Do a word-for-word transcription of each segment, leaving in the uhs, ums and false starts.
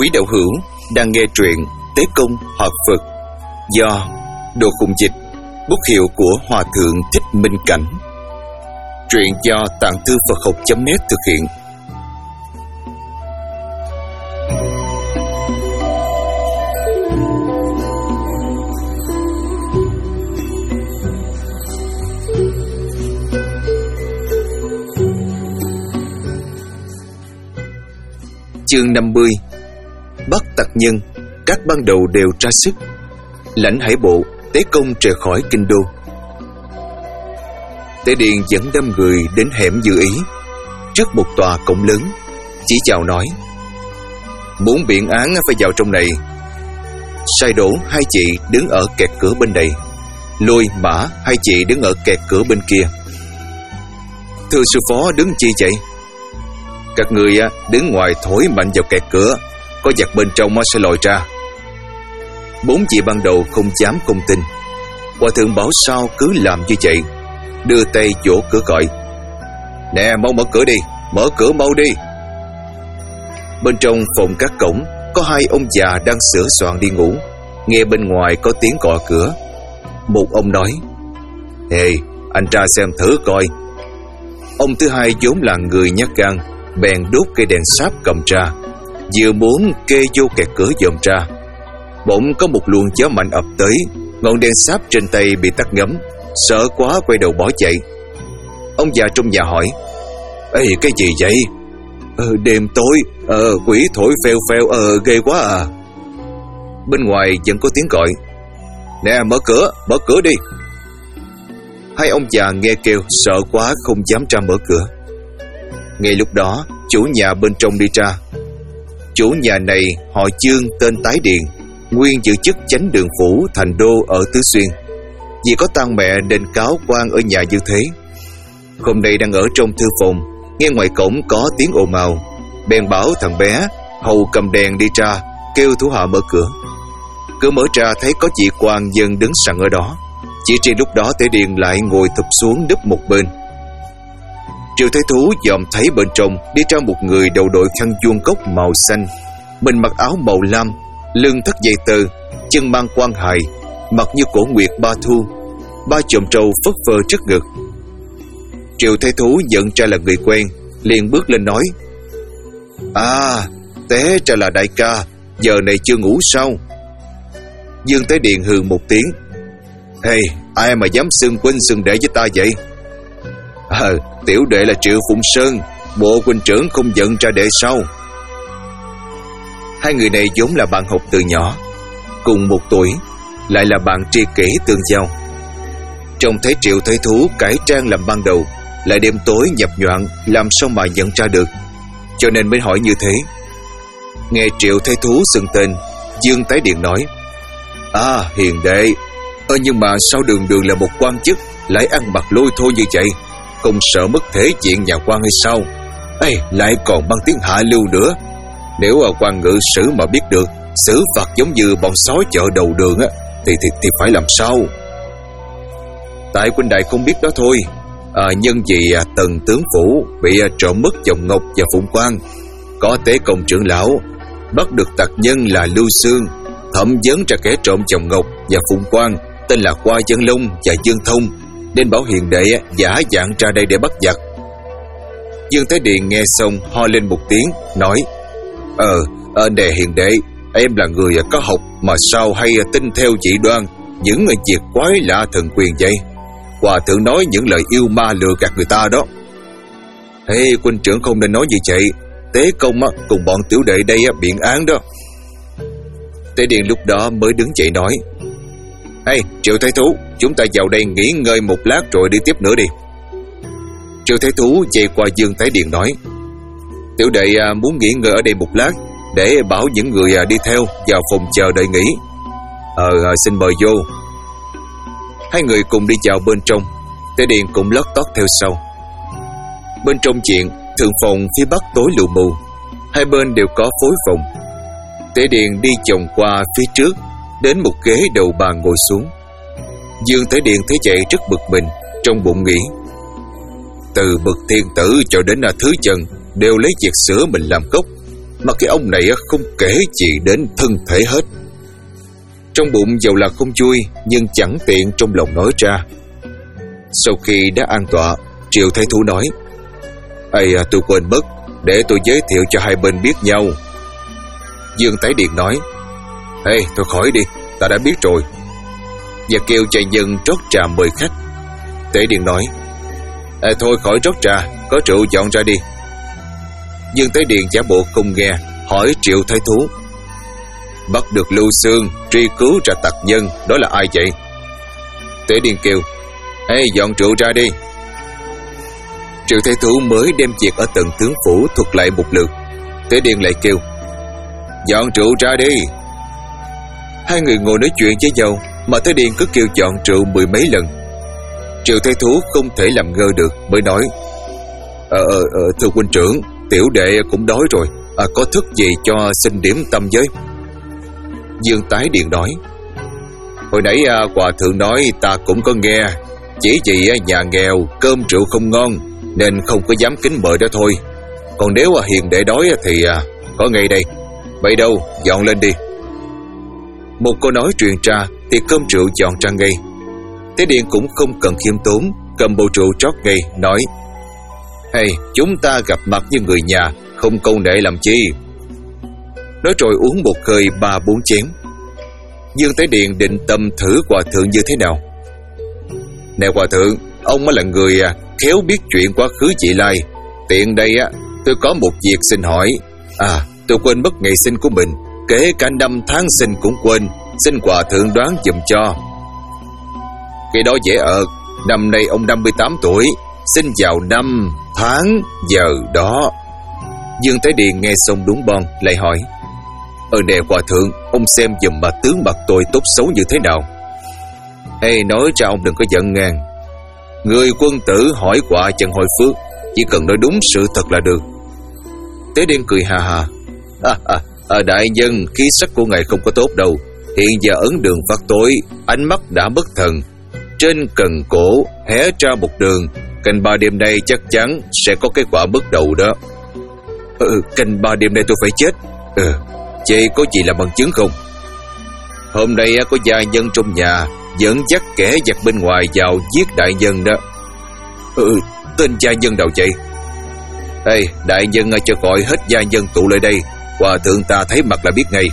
Quý đạo hữu đang nghe truyện Tế Công Hợp Phật do Đồ Khùng Dịch, bút hiệu của Hòa Thượng Thích Minh Cảnh. Truyện do Tạng Thư Phật Học chấm net thực hiện. Chương năm mươi. Bắt tặc nhân, các ban đầu đều ra sức. Lãnh Hải Bộ, Tế Công rời khỏi kinh đô. Tế Điền dẫn năm người đến hẻm Như Ý, trước một tòa cổng lớn, chỉ chào nói: muốn biện án phải vào trong này. Sai Đổ hai chị đứng ở kẹt cửa bên đây, Lôi, Mã hai chị đứng ở kẹt cửa bên kia. Thưa sư phó, đứng chi vậy? Các người đứng ngoài thổi mạnh vào kẹt cửa, có giặc bên trong sẽ lòi ra. Bốn chị ban đầu không dám không tin. Hòa thượng bảo sao cứ làm như vậy, đưa tay vỗ cửa gọi: nè, mau mở cửa đi, mở cửa mau đi. Bên trong phòng các cổng có hai ông già đang sửa soạn đi ngủ. Nghe bên ngoài có tiếng gõ cửa. Một ông nói: ê, anh ra xem thử coi. Ông thứ hai vốn là người nhát gan, bèn đốt cây đèn sáp cầm ra, vừa muốn kê vô kẹt cửa dòm ra. Bỗng có một luồng gió mạnh ập tới, ngọn đèn sáp trên tay bị tắt ngấm, sợ quá quay đầu bỏ chạy. Ông già trong nhà hỏi: ê, cái gì vậy? Ờ, đêm tối, ờ, quỷ thổi phèo phèo, ờ, ghê quá à. Bên ngoài vẫn có tiếng gọi: nè, mở cửa, mở cửa đi. Hai ông già nghe kêu sợ quá không dám ra mở cửa. Ngay lúc đó, chủ nhà bên trong đi ra. Chủ nhà này họ Dương, tên Tái Điền, nguyên giữ chức chánh đường phủ thành đô ở Tứ Xuyên. Vì có tang mẹ nên cáo quan ở nhà như thế. Hôm nay đang ở trong thư phòng, nghe ngoài cổng có tiếng ồn ào, bèn bảo thằng bé hầu cầm đèn đi ra, kêu thủ hạ mở cửa. Cửa mở ra thấy có chị quan dân đứng sẵn ở đó. Chỉ riêng lúc đó Tế Điền lại ngồi thụp xuống đúp một bên. Triệu Thái Thú dòm thấy bên trong đi ra một người đầu đội khăn vuông cốc màu xanh, mình mặc áo màu lam, lưng thắt dây tơ, chân mang quan hài, mặt như cổ nguyệt ba thu, ba chòm trâu phất phơ trước ngực. Triệu Thái Thú nhận ra là người quen, liền bước lên nói: à, té ra là đại ca, giờ này chưa ngủ sao? Dương Tế Điền hừ một tiếng: hey, ai mà dám xưng huynh xưng đệ với ta vậy? Ờ, à, tiểu đệ là Triệu Phụng Sơn, bộ huynh trưởng không giận ra đệ sao? Hai người này vốn là bạn học từ nhỏ, cùng một tuổi, lại là bạn tri kỷ tương giao. Trông thấy Triệu Thái Thú cải trang làm ban đầu, lại đêm tối nhập nhoạng, làm sao mà nhận ra được, cho nên mới hỏi như thế. Nghe Triệu Thái Thú xưng tên, Dương Tái Điền nói: à, hiền đệ, ơ nhưng mà sao đường đường là một quan chức lại ăn mặc lôi thôi như vậy, không sợ mất thể diện nhà quan hay sao? Ê, lại còn mang tiếng hạ lưu nữa. Nếu ở quan ngự sử mà biết được, xử phạt giống như bọn sói chợ đầu đường á, thì, thì, thì phải làm sao? Tại huynh đại không biết đó thôi. À, nhân vì à, Tần tướng phủ bị à, trộm mất vòng ngọc và phụng quan, có Tế Công trưởng lão bắt được tặc nhân là Lưu Xương, thẩm vấn ra kẻ trộm vòng ngọc và phụng quan tên là Qua Dân Long và Dương Thông, nên bảo hiền đệ giả dạng ra đây để bắt giặc. Dương Thái Điền nghe xong ho lên một tiếng, nói: Ờ, ờ nè hiền đệ, em là người có học mà sao hay tin theo dị đoan những việc quái lạ thần quyền vậy? Hòa thượng nói những lời yêu ma lừa gạt người ta đó. Ê, huynh trưởng không nên nói như vậy. Tế Công cùng bọn tiểu đệ đây biện án đó. Tế Điền lúc đó mới đứng dậy nói: Ê, Triệu Thái Thú, chúng ta vào đây nghỉ ngơi một lát rồi đi tiếp nữa đi. Triệu Thái Thú chạy qua Dương Thái Điền nói: tiểu đệ muốn nghỉ ngơi ở đây một lát, để bảo những người đi theo vào phòng chờ đợi nghỉ. Ờ, xin mời vô. Hai người cùng đi vào bên trong. Tế Điền cũng lót tót theo sau. Bên trong viện, thượng phòng phía bắc tối lù mù, hai bên đều có phối phòng. Tế Điền đi vòng qua phía trước, đến một ghế đầu bàn ngồi xuống. Dương Tế Điền thấy vậy rất bực mình, trong bụng nghĩ: từ bậc thiên tử cho đến là thứ trần đều lấy việc sửa mình làm gốc, mà cái ông này không kể gì đến thân thể hết. Trong bụng dầu là không vui, nhưng chẳng tiện trong lòng nói ra. Sau khi đã an tọa, Triệu Thái Thú nói: Ây à, tôi quên mất, để tôi giới thiệu cho hai bên biết nhau. Dương Thái Điền nói: Ê, thôi khỏi đi, ta đã biết rồi. Và kêu cha nhân rót trà mời khách. Tế Điền nói: Ê, thôi khỏi rót trà, có rượu dọn ra đi. Dương Tế Điền giả bộ không nghe, hỏi Triệu Thái Thú: Bắt được Lưu Xương, truy cứu ra tặc nhân, đó là ai vậy? Tế Điền kêu: Ê, dọn rượu ra đi. Triệu Thái Thú mới đem việc ở tận tướng phủ thuật lại một lượt. Tế Điền lại kêu: Dọn rượu ra đi. Hai người ngồi nói chuyện với nhau, mà Tế Điền cứ kêu dọn rượu mười mấy lần. Triệu Thái Thú không thể làm ngơ được, mới nói: Ờ, ờ, ờ thưa huynh trưởng, tiểu đệ cũng đói rồi, à, có thức gì cho xin điểm tâm với. Dương Tái Điền nói: Hồi nãy à, hòa thượng nói ta cũng có nghe, chỉ vì à, nhà nghèo cơm rượu không ngon nên không có dám kính mời đó thôi. Còn nếu à, hiền đệ đói thì à, có ngay đây. Vậy đâu, dọn lên đi. Một câu nói truyền ra thì cơm rượu dọn ra ngay. Tế Điền cũng không cần khiêm tốn, cầm bầu rượu trót ngay, nói: Hay, chúng ta gặp mặt như người nhà, không câu nệ làm chi. Nói rồi uống một hơi ba bốn chén. Dương Tế Điền định tâm thử hòa thượng như thế nào. Nè hòa thượng, ông mới là người à, khéo biết chuyện quá khứ vị lai. Tiện đây á, tôi có một việc xin hỏi. À, tôi quên mất ngày sinh của mình, kể cả năm tháng sinh cũng quên, xin hòa thượng đoán giùm cho. Cái đó dễ ợt, năm nay ông năm mươi tám tuổi, sinh vào năm, tháng, giờ đó. Dương Tế Điền nghe xong đúng bon, lại hỏi: Ờ nè hòa thượng, ông xem giùm mà tướng mặt tôi tốt xấu như thế nào. Hay nói ra ông đừng có giận ngang. Người quân tử hỏi quả chẳng hỏi phước, chỉ cần nói đúng sự thật là được. Tế Điền cười hà hà: à, à, à, đại nhân, khí sắc của ngài không có tốt đâu. Hiện giờ ấn đường phát tối, ánh mắt đã bất thần. Trên cần cổ hé ra một đường, canh ba đêm nay chắc chắn sẽ có cái quả mất đầu đó. Ừ, canh ba đêm nay tôi phải chết. Ừ, chị có gì làm bằng chứng không? Hôm nay có gia nhân trong nhà dẫn dắt kẻ giặc bên ngoài vào giết đại nhân đó. Ừ, tên gia nhân nào vậy? Ê, đại nhân cho gọi hết gia nhân tụ lại đây, hòa thượng ta thấy mặt là biết ngay.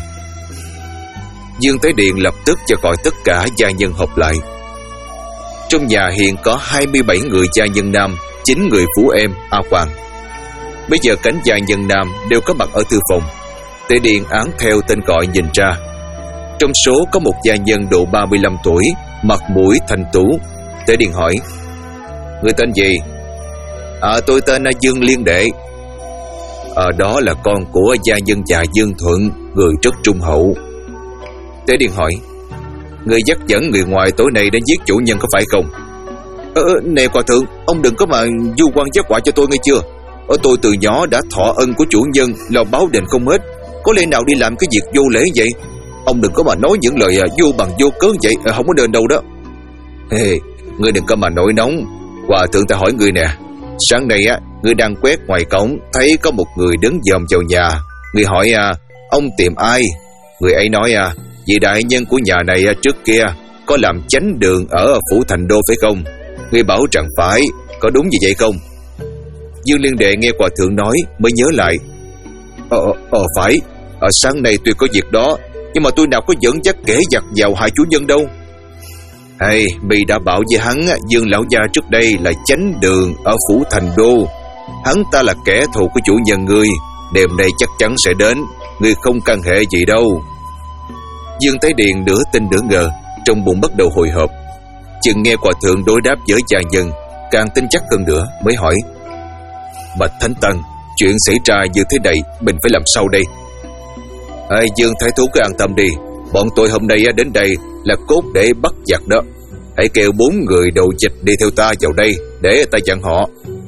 Dương Tế Điền lập tức cho gọi tất cả gia nhân họp lại. Trong nhà hiện có hai mươi bảy người gia nhân nam, chín người phú em A Hoàng. Bây giờ cánh gia nhân nam đều có mặt ở thư phòng. Tế Điền án theo tên gọi nhìn ra. Trong số có một gia nhân độ ba mươi lăm tuổi, mặt mũi thanh tú. Tế Điền hỏi: Người tên gì? À, tôi tên là Dương Liên Đệ. À, đó là con của gia nhân già Dương Thuận, người rất trung hậu. Tế Điền hỏi: Người dắt dẫn người ngoài tối nay đến giết chủ nhân có phải không? Ờ, nè hòa thượng, ông đừng có mà du quan giác họa cho tôi nghe chưa? Ở tôi từ nhỏ đã thọ ân của chủ nhân, lo báo đền không hết, có lẽ nào đi làm cái việc vô lễ vậy? Ông đừng có mà nói những lời vô bằng vô cớ vậy, không có đền đâu đó. Hey, ngươi đừng có mà nổi nóng. Hòa thượng ta hỏi ngươi nè, sáng nay á, ngươi đang quét ngoài cổng, thấy có một người đứng dòm vào nhà. Ngươi hỏi à, ông tìm ai? Người ấy nói à, vị đại nhân của nhà này trước kia có làm chánh đường ở phủ Thành Đô phải không? Ngươi bảo rằng phải, có đúng như vậy không? Dương Liên Đệ nghe hòa thượng nói mới nhớ lại. Ờ, ờ phải, ở sáng nay tuy có việc đó, nhưng mà tôi nào có dẫn dắt kẻ giặc vào hại chủ nhân đâu. Hay, mày đã bảo với hắn, Dương lão gia trước đây là chánh đường ở phủ Thành Đô. Hắn ta là kẻ thù của chủ nhân ngươi, đêm nay chắc chắn sẽ đến, ngươi không can hệ gì đâu. Dương Tế Điền nửa tin nửa ngờ, trong bụng bắt đầu hồi hộp. Chừng nghe hòa thượng đối đáp với gia nhân, càng tin chắc hơn nữa, mới hỏi: Bạch Thánh Tăng, chuyện xảy ra như thế này, mình phải làm sao đây? À, Dương Thái Thú cứ an tâm đi, bọn tôi hôm nay đến đây là cốt để bắt giặc đó. Hãy kêu bốn người đầu dịch đi theo ta vào đây để ta dặn họ.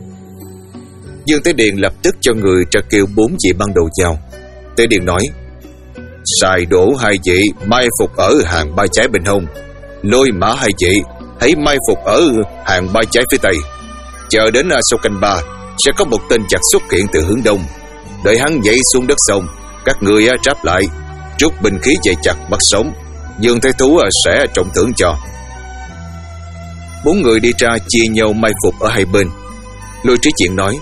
Dương Tế Điền lập tức cho người ra kêu bốn vị ban đầu vào. Tế Điền nói: Sai đổ hai vị mai phục ở hàng ba trái bên hông, lôi mã hai vị hãy mai phục ở hàng ba trái phía tây. Chờ đến sau canh ba sẽ có một tên giặc xuất hiện từ hướng đông. Đợi hắn nhảy xuống đất xong, các ngươi tráp lại, rút binh khí dày chặt bắt sống. Dương Thái Thú sẽ trọng thưởng cho. Bốn người đi ra chia nhau mai phục ở hai bên. Lôi Trí Chuyện nói: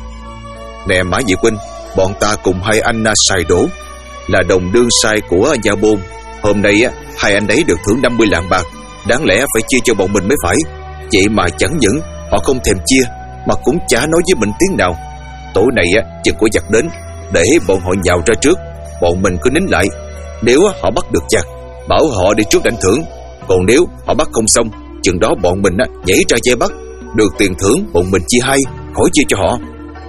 Nè Mã Nhị huynh, bọn ta cùng hai anh Sai Đỗ là đồng đương sai của Gia Bôn. Hôm nay á, hai anh ấy được thưởng năm mươi lạng bạc, đáng lẽ phải chia cho bọn mình mới phải. Vậy mà chẳng những họ không thèm chia, mà cũng chả nói với mình tiếng nào. Tối nay á, chừng có giặc đến, để bọn họ nhào ra trước, bọn mình cứ nín lại. Nếu họ bắt được giặc, bảo họ đi trước đánh thưởng. Còn nếu họ bắt không xong, chừng đó bọn mình á, nhảy ra dây bắt. Được tiền thưởng bọn mình chia hai, khỏi chia cho họ.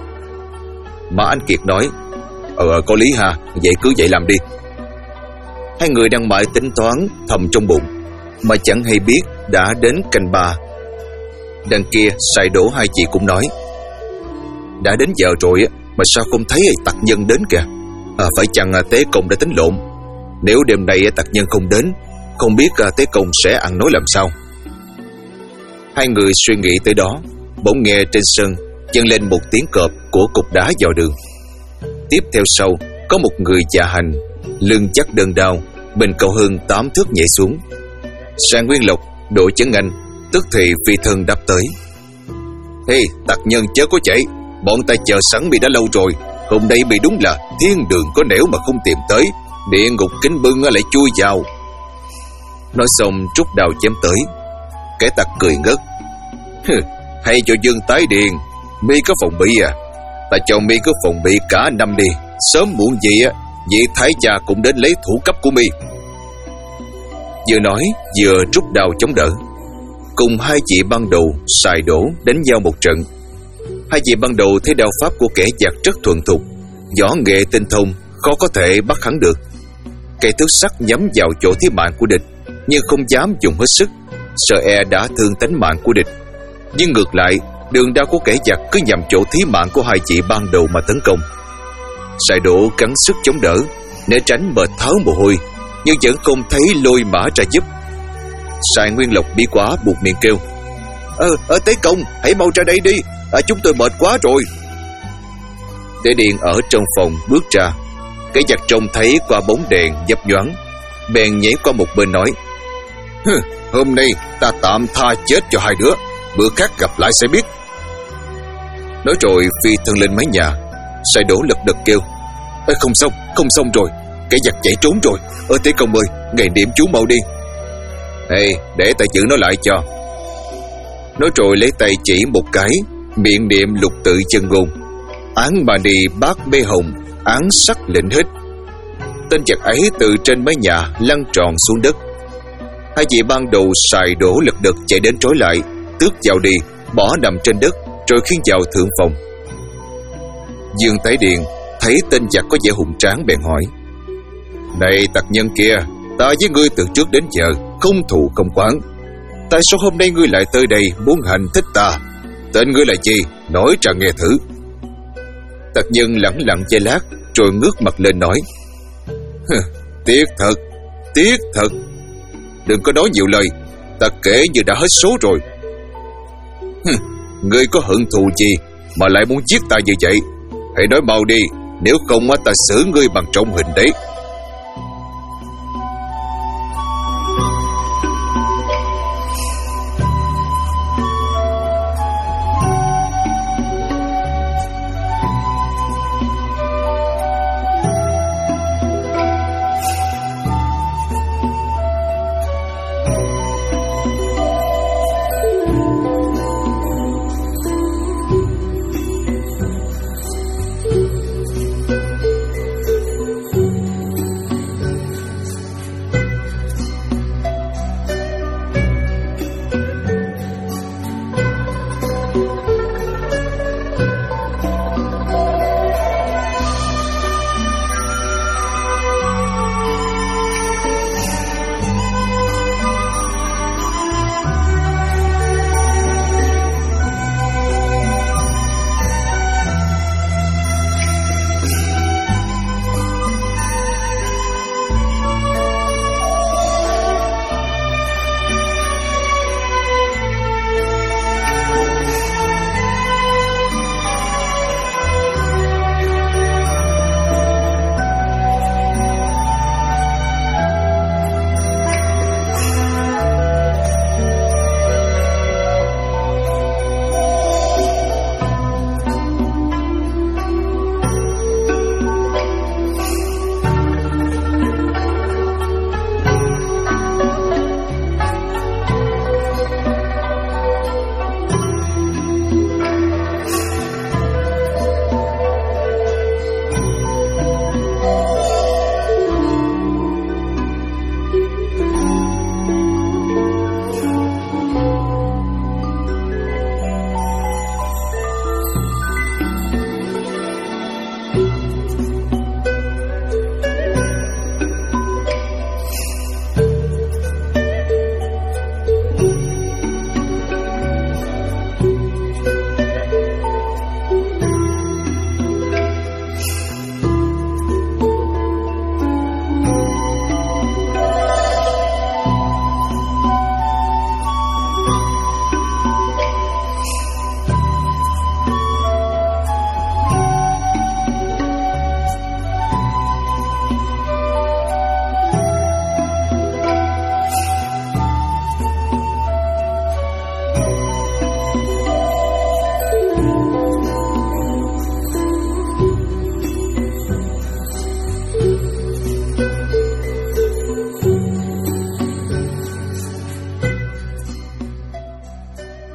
Mà anh Kiệt nói: Ờ có lý ha, vậy cứ vậy làm đi. Hai người đang mãi tính toán thầm trong bụng, mà chẳng hay biết đã đến canh ba. Đằng kia Sai Đỗ hai chị cũng nói: Đã đến giờ rồi mà sao không thấy tặc nhân đến kìa. À, phải chăng Tế Công đã tính lộn? Nếu đêm nay tặc nhân không đến, không biết Tế Công sẽ ăn nói làm sao. Hai người suy nghĩ tới đó, bỗng nghe trên sân vang lên một tiếng cọp của cục đá dò đường. Tiếp theo sau, có một người dạ hành, lưng chắc đơn đao, bên cao hơn tám thước nhảy xuống. Sang Nguyên Lộc, Đỗ Chấn Anh tức thì phi thân đáp tới: Hey, tặc nhân chớ có chạy, bọn ta chờ sẵn bị đã lâu rồi. Hôm nay bị đúng là thiên đường có nẻo mà không tìm tới, địa ngục kính bưng lại chui vào. Nói xong trút đao chém tới. Kẻ tặc cười ngất: Hay cho Dương tái điền, mi có phòng bị à? Ta cho mi cứ phòng bị cả năm đi, sớm muộn gì á, vị thái gia cũng đến lấy thủ cấp của mi. Vừa nói vừa rút đao chống đỡ. Cùng hai chị ban đầu Sai Đỗ đánh nhau một trận. Hai chị ban đầu thấy đao pháp của kẻ giặc rất thuần thục, võ nghệ tinh thông, khó có thể bắt hắn được. Cây thước sắt nhắm vào chỗ thế mạng của địch, nhưng không dám dùng hết sức, sợ e đã thương tánh mạng của địch. Nhưng ngược lại, đường đao của kẻ giặc cứ nhằm chỗ thí mạng của hai chị ban đầu mà tấn công. Sai Đỗ gắng sức chống đỡ, né tránh mệt tháo mồ hôi, nhưng vẫn không thấy Lôi Mã ra giúp. Sai Nguyên Lộc bí quá buộc miệng kêu: Ờ, ở Tế Công, hãy mau ra đây đi, à, chúng tôi mệt quá rồi. Tế Điện ở trong phòng bước ra. Kẻ giặc trông thấy qua bóng đèn nhấp nhoáng, bèn nhảy qua một bên nói: Hừ, hôm nay ta tạm tha chết cho hai đứa, bữa khác gặp lại sẽ biết. Nói rồi phi thân lên mái nhà. Sai Đỗ lật đật kêu: Ê, không xong, không xong rồi, kẻ giặc chạy trốn rồi. Ở Tế Công ơi, ngày niệm chú mau đi. Ê, để ta giữ nó lại cho. Nói rồi lấy tay chỉ một cái, miệng niệm lục tự chân ngôn: Án mà đi bát mê hồng, án sắc lệnh hít. Tên giặc ấy từ trên mái nhà lăn tròn xuống đất. Hai chị ban đầu Sai Đỗ lật đật chạy đến trói lại, tước vào đi, bỏ nằm trên đất, rồi khiêng vào thượng phòng. Dương Tái Điền thấy tên giặc có vẻ hùng tráng bèn hỏi: Này tặc nhân kia, ta với ngươi từ trước đến giờ không thù không oán, tại sao hôm nay ngươi lại tới đây muốn hành thích ta? Tên ngươi là gì? Nói ra nghe thử. Tặc nhân lẳng lặng giây lát, rồi ngước mặt lên nói: Tiếc thật, tiếc thật. Đừng có nói nhiều lời, ta kể như đã hết số rồi. Ngươi có hận thù gì mà lại muốn giết ta như vậy? Hãy nói mau đi, nếu không ta xử ngươi bằng trọng hình đấy.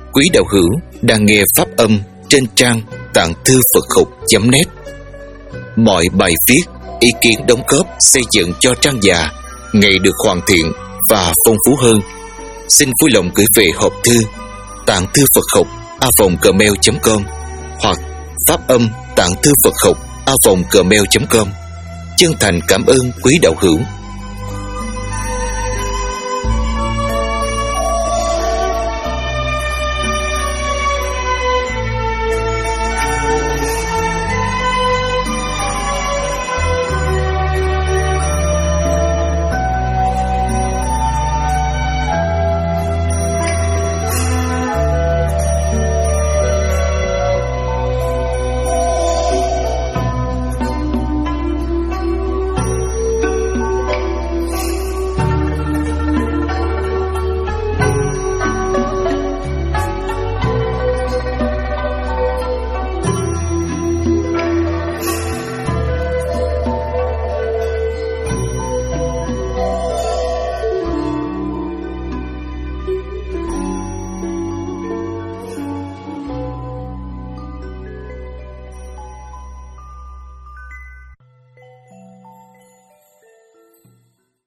Quý đạo hữu đang nghe pháp âm trên trang tạng thư Phật học chấm net. Mọi bài viết, ý kiến đóng góp xây dựng cho trang già ngày được hoàn thiện và phong phú hơn. Xin vui lòng gửi về hộp thư tạng thư Phật học a vòng gmail chấm com hoặc pháp âm tạng thư Phật học a vòng gmail chấm com. Chân thành cảm ơn quý đạo hữu.